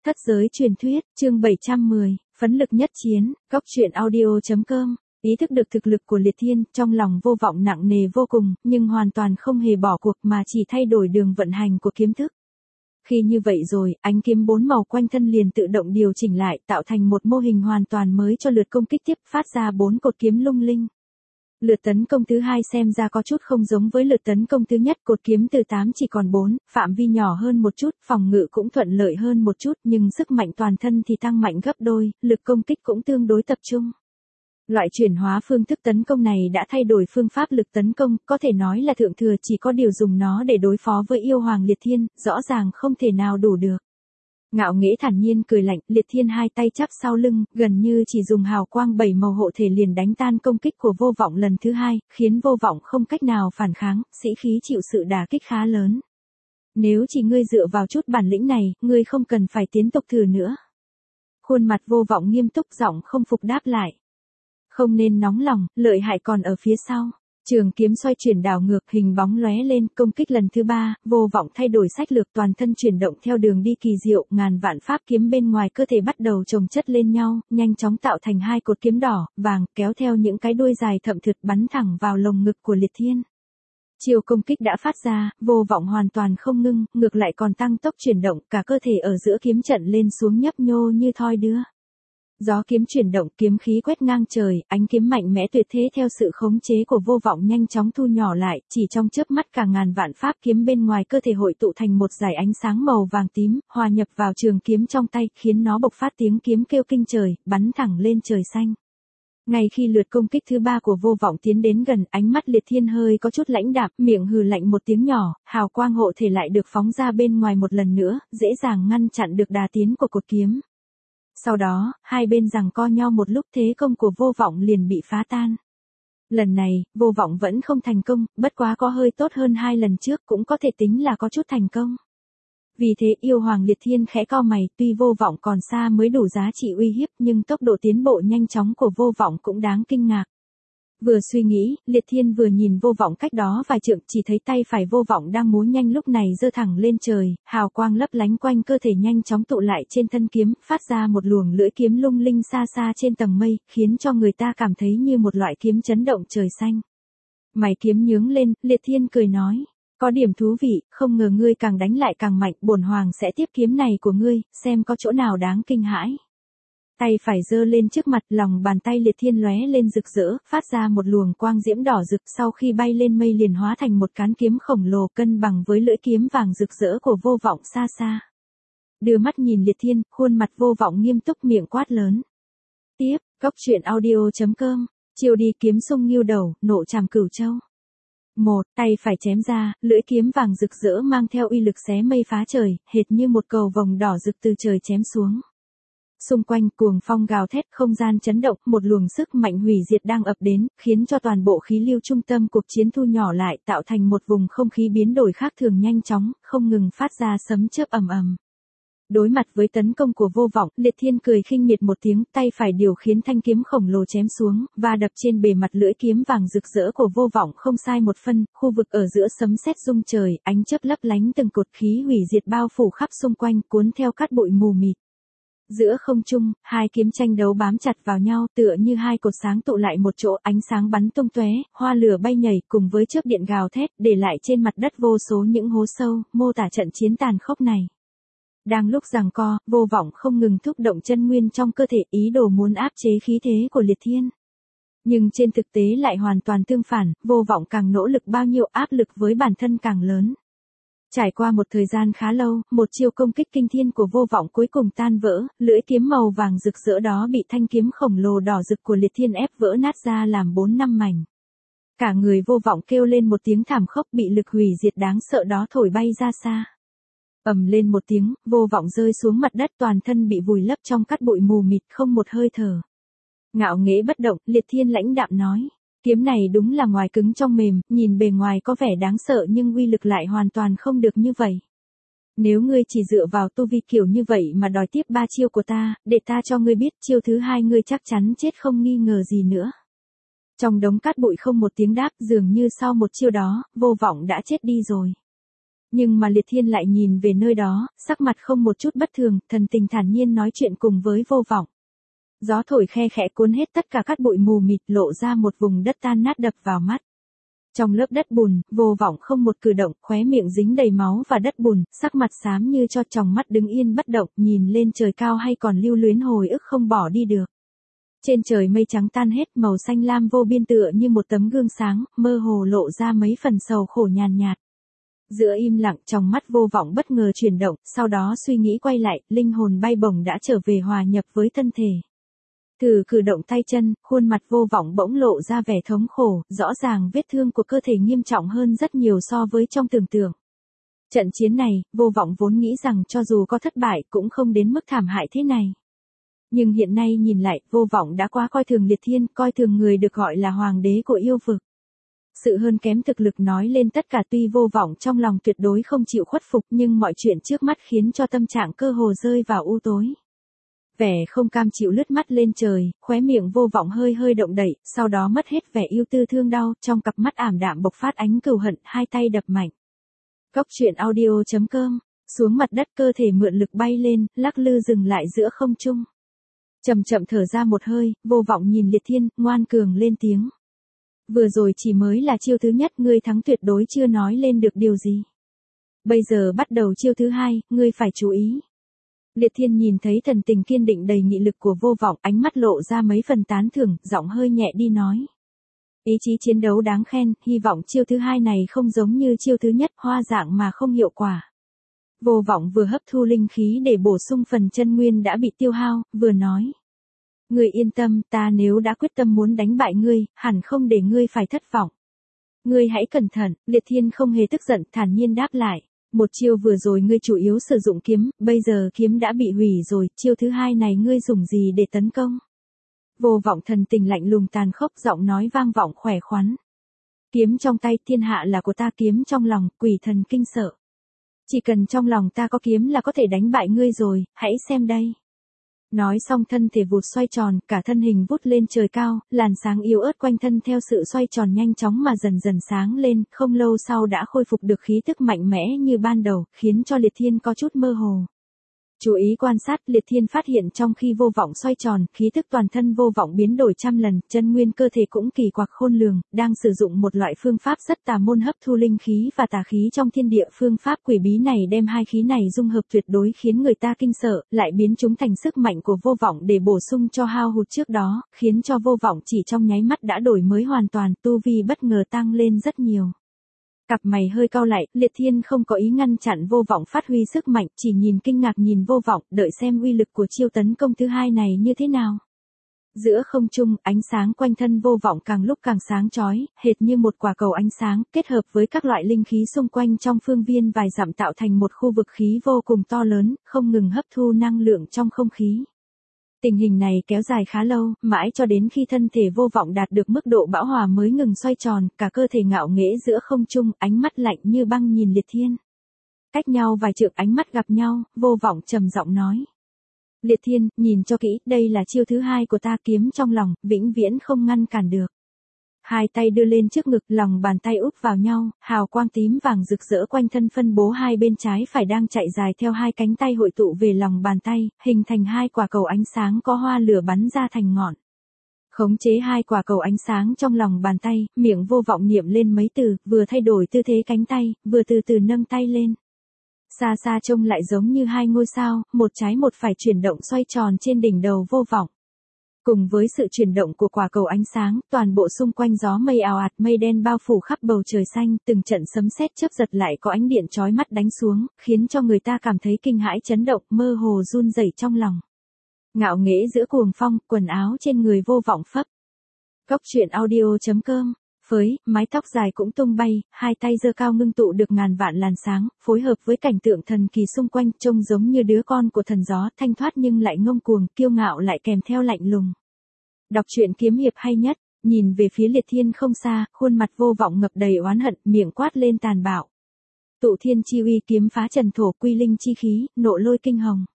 Thất giới truyền thuyết, chương 710, phấn lực nhất chiến, góc truyện audio.com. Ý thức được thực lực của Liệt Thiên, trong lòng Vô Vọng nặng nề vô cùng, nhưng hoàn toàn không hề bỏ cuộc mà chỉ thay đổi đường vận hành của kiếm thức. Khi như vậy rồi, ánh kiếm 4 màu quanh thân liền tự động điều chỉnh lại, tạo thành một mô hình hoàn toàn mới cho lượt công kích tiếp, phát ra 4 cột kiếm lung linh. Lượt tấn công thứ hai xem ra có chút không giống với lượt tấn công thứ nhất, cột kiếm từ 8 chỉ còn 4, phạm vi nhỏ hơn một chút, phòng ngự cũng thuận lợi hơn một chút, nhưng sức mạnh toàn thân thì tăng mạnh gấp đôi, lực công kích cũng tương đối tập trung. Loại chuyển hóa phương thức tấn công này đã thay đổi phương pháp lực tấn công, có thể nói là thượng thừa chỉ có điều dùng nó để đối phó với yêu hoàng Liệt Thiên, rõ ràng không thể nào đủ được. Ngạo Nghễ thản nhiên cười lạnh, Liệt Thiên hai tay chắp sau lưng, gần như chỉ dùng hào quang 7 màu hộ thể liền đánh tan công kích của Vô Vọng lần thứ hai, khiến Vô Vọng không cách nào phản kháng, sĩ khí chịu sự đả kích khá lớn. Nếu chỉ ngươi dựa vào chút bản lĩnh này, ngươi không cần phải tiến tục thử nữa. Khuôn mặt Vô Vọng nghiêm túc, giọng không phục đáp lại. Không nên nóng lòng, lợi hại còn ở phía sau. Trường kiếm xoay chuyển đảo ngược, hình bóng lóe lên, công kích lần thứ 3, Vô Vọng thay đổi sách lược, toàn thân chuyển động theo đường đi kỳ diệu, ngàn vạn pháp kiếm bên ngoài cơ thể bắt đầu chồng chất lên nhau, nhanh chóng tạo thành hai cột kiếm đỏ, vàng, kéo theo những cái đuôi dài thậm thượt bắn thẳng vào lồng ngực của Liệt Thiên. Chiều công kích đã phát ra, Vô Vọng hoàn toàn không ngưng, ngược lại còn tăng tốc chuyển động, cả cơ thể ở giữa kiếm trận lên xuống nhấp nhô như thoi đưa. Gió kiếm chuyển động, kiếm khí quét ngang trời, ánh kiếm mạnh mẽ tuyệt thế theo sự khống chế của Vô Vọng nhanh chóng thu nhỏ lại, chỉ trong chớp mắt cả ngàn vạn pháp kiếm bên ngoài cơ thể hội tụ thành một dải ánh sáng màu vàng tím, hòa nhập vào trường kiếm trong tay, khiến nó bộc phát tiếng kiếm kêu kinh trời, bắn thẳng lên trời xanh. Ngay khi lượt công kích thứ 3 của Vô Vọng tiến đến gần, ánh mắt Liệt Thiên hơi có chút lãnh đạm, miệng hừ lạnh một tiếng nhỏ, hào quang hộ thể lại được phóng ra bên ngoài một lần nữa, dễ dàng ngăn chặn được đà tiến của cột kiếm. Sau đó, hai bên giằng co nhau một lúc, thế công của Vô Vọng liền bị phá tan. Lần này, Vô Vọng vẫn không thành công, bất quá có hơi tốt hơn hai lần trước, cũng có thể tính là có chút thành công. Vì thế yêu hoàng Liệt Thiên khẽ cau mày, tuy Vô Vọng còn xa mới đủ giá trị uy hiếp, nhưng tốc độ tiến bộ nhanh chóng của Vô Vọng cũng đáng kinh ngạc. Vừa suy nghĩ, Liệt Thiên vừa nhìn Vô Vọng cách đó vài trượng, chỉ thấy tay phải Vô Vọng đang múa nhanh lúc này giơ thẳng lên trời, hào quang lấp lánh quanh cơ thể nhanh chóng tụ lại trên thân kiếm, phát ra một luồng lưỡi kiếm lung linh xa xa trên tầng mây, khiến cho người ta cảm thấy như một loại kiếm chấn động trời xanh. Mày kiếm nhướng lên, Liệt Thiên cười nói, có điểm thú vị, không ngờ ngươi càng đánh lại càng mạnh, bổn hoàng sẽ tiếp kiếm này của ngươi, xem có chỗ nào đáng kinh hãi. Tay phải giơ lên trước mặt, lòng bàn tay Liệt Thiên lóe lên rực rỡ, phát ra một luồng quang diễm đỏ rực, sau khi bay lên mây liền hóa thành một cán kiếm khổng lồ cân bằng với lưỡi kiếm vàng rực rỡ của Vô Vọng xa xa. Đưa mắt nhìn Liệt Thiên, khuôn mặt Vô Vọng nghiêm túc, miệng quát lớn. Tiếp, góc truyện audio.com, chiều đi kiếm sung nghiêu đầu, nộ trảm cửu châu. Tay phải chém ra, lưỡi kiếm vàng rực rỡ mang theo uy lực xé mây phá trời, hệt như một cầu vồng đỏ rực từ trời chém xuống. Xung quanh cuồng phong gào thét, không gian chấn động, một luồng sức mạnh hủy diệt đang ập đến, khiến cho toàn bộ khí lưu trung tâm cuộc chiến thu nhỏ lại, tạo thành một vùng không khí biến đổi khác thường nhanh chóng, không ngừng phát ra sấm chớp ầm ầm. Đối mặt với tấn công của Vô Vọng, Liệt Thiên cười khinh miệt một tiếng, tay phải điều khiến thanh kiếm khổng lồ chém xuống, và đập trên bề mặt lưỡi kiếm vàng rực rỡ của Vô Vọng không sai một phân, khu vực ở giữa sấm sét rung trời, ánh chớp lấp lánh, từng cột khí hủy diệt bao phủ khắp xung quanh, cuốn theo cát bụi mù mịt. Giữa không trung, hai kiếm tranh đấu bám chặt vào nhau, tựa như hai cột sáng tụ lại một chỗ, ánh sáng bắn tung tóe, hoa lửa bay nhảy, cùng với chớp điện gào thét, để lại trên mặt đất vô số những hố sâu, mô tả trận chiến tàn khốc này. Đang lúc giằng co, Vô Vọng không ngừng thúc động chân nguyên trong cơ thể, ý đồ muốn áp chế khí thế của Liệt Thiên. Nhưng trên thực tế lại hoàn toàn tương phản, Vô Vọng càng nỗ lực bao nhiêu, áp lực với bản thân càng lớn. Trải qua một thời gian khá lâu, một chiêu công kích kinh thiên của Vô Vọng cuối cùng tan vỡ, lưỡi kiếm màu vàng rực rỡ đó bị thanh kiếm khổng lồ đỏ rực của Liệt Thiên ép vỡ nát ra làm 4-5 mảnh. Cả người Vô Vọng kêu lên một tiếng thảm khốc, bị lực hủy diệt đáng sợ đó thổi bay ra xa. Ầm lên một tiếng, Vô Vọng rơi xuống mặt đất, toàn thân bị vùi lấp trong cát bụi mù mịt, không một hơi thở. Ngạo Nghễ bất động, Liệt Thiên lãnh đạm nói. Kiếm này đúng là ngoài cứng trong mềm, nhìn bề ngoài có vẻ đáng sợ nhưng uy lực lại hoàn toàn không được như vậy. Nếu ngươi chỉ dựa vào tu vi kiểu như vậy mà đòi tiếp 3 chiêu của ta, để ta cho ngươi biết chiêu thứ 2 ngươi chắc chắn chết không nghi ngờ gì nữa. Trong đống cát bụi không một tiếng đáp, dường như sau một chiêu đó, Vô Vọng đã chết đi rồi. Nhưng mà Liệt Thiên lại nhìn về nơi đó, sắc mặt không một chút bất thường, thần tình thản nhiên nói chuyện cùng với Vô Vọng. Gió thổi khe khẽ cuốn hết tất cả cát bụi mù mịt, lộ ra một vùng đất tan nát đập vào mắt. Trong lớp đất bùn, Vô Vọng không một cử động, khóe miệng dính đầy máu và đất bùn, sắc mặt xám như cho, tròng mắt đứng yên bất động, nhìn lên trời cao hay còn lưu luyến hồi ức không bỏ đi được. Trên trời mây trắng tan hết, màu xanh lam vô biên tựa như một tấm gương sáng, mơ hồ lộ ra mấy phần sầu khổ nhàn nhạt. Giữa im lặng, trong mắt Vô Vọng bất ngờ chuyển động, sau đó suy nghĩ quay lại, linh hồn bay bổng đã trở về hòa nhập với thân thể. Từ cử động tay chân, khuôn mặt Vô Vọng bỗng lộ ra vẻ thống khổ, rõ ràng vết thương của cơ thể nghiêm trọng hơn rất nhiều so với trong tưởng tượng. Trận chiến này, Vô Vọng vốn nghĩ rằng cho dù có thất bại cũng không đến mức thảm hại thế này. Nhưng hiện nay nhìn lại, Vô Vọng đã quá coi thường Liệt Thiên, coi thường người được gọi là hoàng đế của yêu vực. Sự hơn kém thực lực nói lên tất cả, tuy Vô Vọng trong lòng tuyệt đối không chịu khuất phục, nhưng mọi chuyện trước mắt khiến cho tâm trạng cơ hồ rơi vào u tối. Vẻ không cam chịu lướt mắt lên trời, khóe miệng Vô Vọng hơi hơi động đậy, sau đó mất hết vẻ yêu tư thương đau, trong cặp mắt ảm đạm bộc phát ánh cừu hận, hai tay đập mạnh. Cốc truyện audio.com, xuống mặt đất, cơ thể mượn lực bay lên, lắc lư dừng lại giữa không trung. Chậm chậm thở ra một hơi, Vô Vọng nhìn Liệt Thiên, ngoan cường lên tiếng. Vừa rồi chỉ mới là chiêu thứ nhất, ngươi thắng tuyệt đối chưa nói lên được điều gì. Bây giờ bắt đầu chiêu thứ hai, ngươi phải chú ý. Liệt Thiên nhìn thấy thần tình kiên định đầy nghị lực của Vô Vọng, ánh mắt lộ ra mấy phần tán thưởng, giọng hơi nhẹ đi nói. Ý chí chiến đấu đáng khen, hy vọng chiêu thứ hai này không giống như chiêu thứ nhất, hoa dạng mà không hiệu quả. Vô Vọng vừa hấp thu linh khí để bổ sung phần chân nguyên đã bị tiêu hao, vừa nói. Ngươi yên tâm, ta nếu đã quyết tâm muốn đánh bại ngươi, hẳn không để ngươi phải thất vọng. Ngươi hãy cẩn thận, Liệt Thiên không hề tức giận, thản nhiên đáp lại. Một chiêu vừa rồi ngươi chủ yếu sử dụng kiếm, bây giờ kiếm đã bị hủy rồi, chiêu thứ hai này ngươi dùng gì để tấn công? Vô Vọng thần tình lạnh lùng tàn khốc, giọng nói vang vọng khỏe khoắn. Kiếm trong tay, thiên hạ là của ta, kiếm trong lòng, quỷ thần kinh sợ. Chỉ cần trong lòng ta có kiếm là có thể đánh bại ngươi rồi, hãy xem đây. Nói xong thân thể vụt xoay tròn, cả thân hình vút lên trời cao, làn sáng yếu ớt quanh thân theo sự xoay tròn nhanh chóng mà dần dần sáng lên, không lâu sau đã khôi phục được khí tức mạnh mẽ như ban đầu, khiến cho Liệt Thiên có chút mơ hồ. Chú ý quan sát, Liệt Thiên phát hiện trong khi Vô Vọng xoay tròn, khí tức toàn thân Vô Vọng biến đổi trăm lần, chân nguyên cơ thể cũng kỳ quặc khôn lường, đang sử dụng một loại phương pháp rất tà môn hấp thu linh khí và tà khí trong thiên địa. Phương pháp quỷ bí này đem hai khí này dung hợp tuyệt đối khiến người ta kinh sợ, lại biến chúng thành sức mạnh của Vô Vọng để bổ sung cho hao hụt trước đó, khiến cho Vô Vọng chỉ trong nháy mắt đã đổi mới hoàn toàn, tu vi bất ngờ tăng lên rất nhiều. Cặp mày hơi cau lại, Liệt Thiên không có ý ngăn chặn Vô Vọng phát huy sức mạnh, chỉ nhìn kinh ngạc nhìn Vô Vọng, đợi xem uy lực của chiêu tấn công thứ hai này như thế nào. Giữa không trung, ánh sáng quanh thân Vô Vọng càng lúc càng sáng chói, hệt như một quả cầu ánh sáng, kết hợp với các loại linh khí xung quanh trong phương viên vài dặm tạo thành một khu vực khí vô cùng to lớn, không ngừng hấp thu năng lượng trong không khí. Tình hình này kéo dài khá lâu, mãi cho đến khi thân thể Vô Vọng đạt được mức độ bão hòa mới ngừng xoay tròn, cả cơ thể ngạo nghễ giữa không trung, ánh mắt lạnh như băng nhìn Liệt Thiên. Cách nhau vài trượng ánh mắt gặp nhau, Vô Vọng trầm giọng nói. Liệt Thiên, nhìn cho kỹ, đây là chiêu thứ hai của ta, kiếm trong lòng, vĩnh viễn không ngăn cản được. Hai tay đưa lên trước ngực, lòng bàn tay úp vào nhau, hào quang tím vàng rực rỡ quanh thân phân bố hai bên trái phải đang chạy dài theo hai cánh tay hội tụ về lòng bàn tay, hình thành hai quả cầu ánh sáng có hoa lửa bắn ra thành ngọn. Khống chế hai quả cầu ánh sáng trong lòng bàn tay, miệng Vô Vọng niệm lên mấy từ, vừa thay đổi tư thế cánh tay, vừa từ từ nâng tay lên. Xa xa trông lại giống như hai ngôi sao, một trái một phải chuyển động xoay tròn trên đỉnh đầu Vô Vọng. Cùng với sự chuyển động của quả cầu ánh sáng, toàn bộ xung quanh gió mây ào ạt, mây đen bao phủ khắp bầu trời xanh, từng trận sấm sét chớp giật lại có ánh điện chói mắt đánh xuống, khiến cho người ta cảm thấy kinh hãi chấn động, mơ hồ run rẩy trong lòng. Ngạo nghễ giữa cuồng phong, quần áo trên người Vô Vọng phấp. Cốc truyện audio.com, phới, mái tóc dài cũng tung bay, hai tay giơ cao ngưng tụ được ngàn vạn làn sáng, phối hợp với cảnh tượng thần kỳ xung quanh, trông giống như đứa con của thần gió, thanh thoát nhưng lại ngông cuồng, kiêu ngạo lại kèm theo lạnh lùng. Đọc truyện kiếm hiệp hay nhất, nhìn về phía Liệt Thiên không xa, khuôn mặt Vô Vọng ngập đầy oán hận, miệng quát lên tàn bạo. Tụ thiên chi uy, kiếm phá trần thổ, quy linh chi khí, nộ lôi kinh hồng.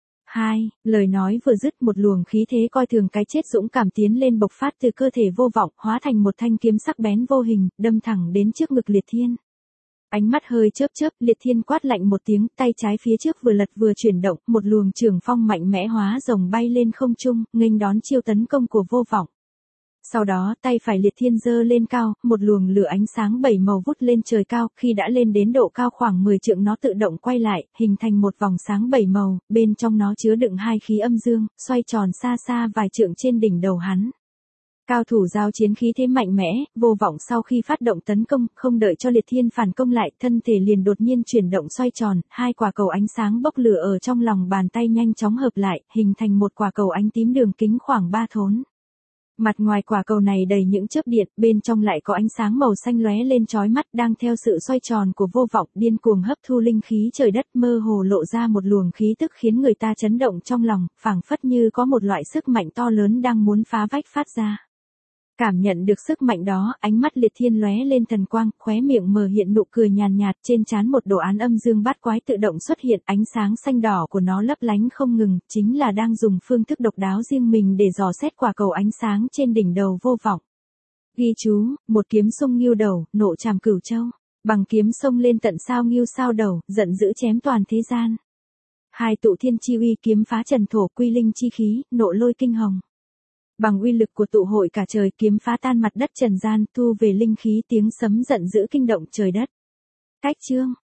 Hai, lời nói vừa dứt, một luồng khí thế coi thường cái chết dũng cảm tiến lên bộc phát từ cơ thể Vô Vọng, hóa thành một thanh kiếm sắc bén vô hình, đâm thẳng đến trước ngực Liệt Thiên. Ánh mắt hơi chớp chớp, Liệt Thiên quát lạnh một tiếng, tay trái phía trước vừa lật vừa chuyển động, một luồng trường phong mạnh mẽ hóa rồng bay lên không trung, nghênh đón chiêu tấn công của Vô Vọng. Sau đó, tay phải Liệt Thiên giơ lên cao, một luồng lửa ánh sáng 7 màu vút lên trời cao, khi đã lên đến độ cao khoảng 10 trượng nó tự động quay lại, hình thành một vòng sáng 7 màu, bên trong nó chứa đựng hai khí âm dương, xoay tròn xa xa vài trượng trên đỉnh đầu hắn. Cao thủ giao chiến khí thế mạnh mẽ, Vô Vọng sau khi phát động tấn công, không đợi cho Liệt Thiên phản công lại, thân thể liền đột nhiên chuyển động xoay tròn, hai quả cầu ánh sáng bốc lửa ở trong lòng bàn tay nhanh chóng hợp lại, hình thành một quả cầu ánh tím đường kính khoảng 3 thốn. Mặt ngoài quả cầu này đầy những chớp điện, bên trong lại có ánh sáng màu xanh lóe lên chói mắt, đang theo sự xoay tròn của Vô Vọng điên cuồng hấp thu linh khí trời đất, mơ hồ lộ ra một luồng khí tức khiến người ta chấn động trong lòng, phảng phất như có một loại sức mạnh to lớn đang muốn phá vách phát ra. Cảm nhận được sức mạnh đó, ánh mắt Liệt Thiên lóe lên thần quang, khóe miệng mờ hiện nụ cười nhàn nhạt, trên trán một đồ án âm dương bát quái tự động xuất hiện, ánh sáng xanh đỏ của nó lấp lánh không ngừng, chính là đang dùng phương thức độc đáo riêng mình để dò xét quả cầu ánh sáng trên đỉnh đầu Vô Vọng. Ghi chú, một kiếm xông Ngưu đầu, nộ trảm Cửu Châu, bằng kiếm xông lên tận sao Ngưu sao đầu, giận dữ chém toàn thế gian. Hai tụ thiên chi uy kiếm phá trần thổ, quy linh chi khí, nộ lôi kinh hồng. Bằng uy lực của tụ hội cả trời, kiếm phá tan mặt đất trần gian, thu về linh khí, tiếng sấm giận dữ kinh động trời đất. Cách chương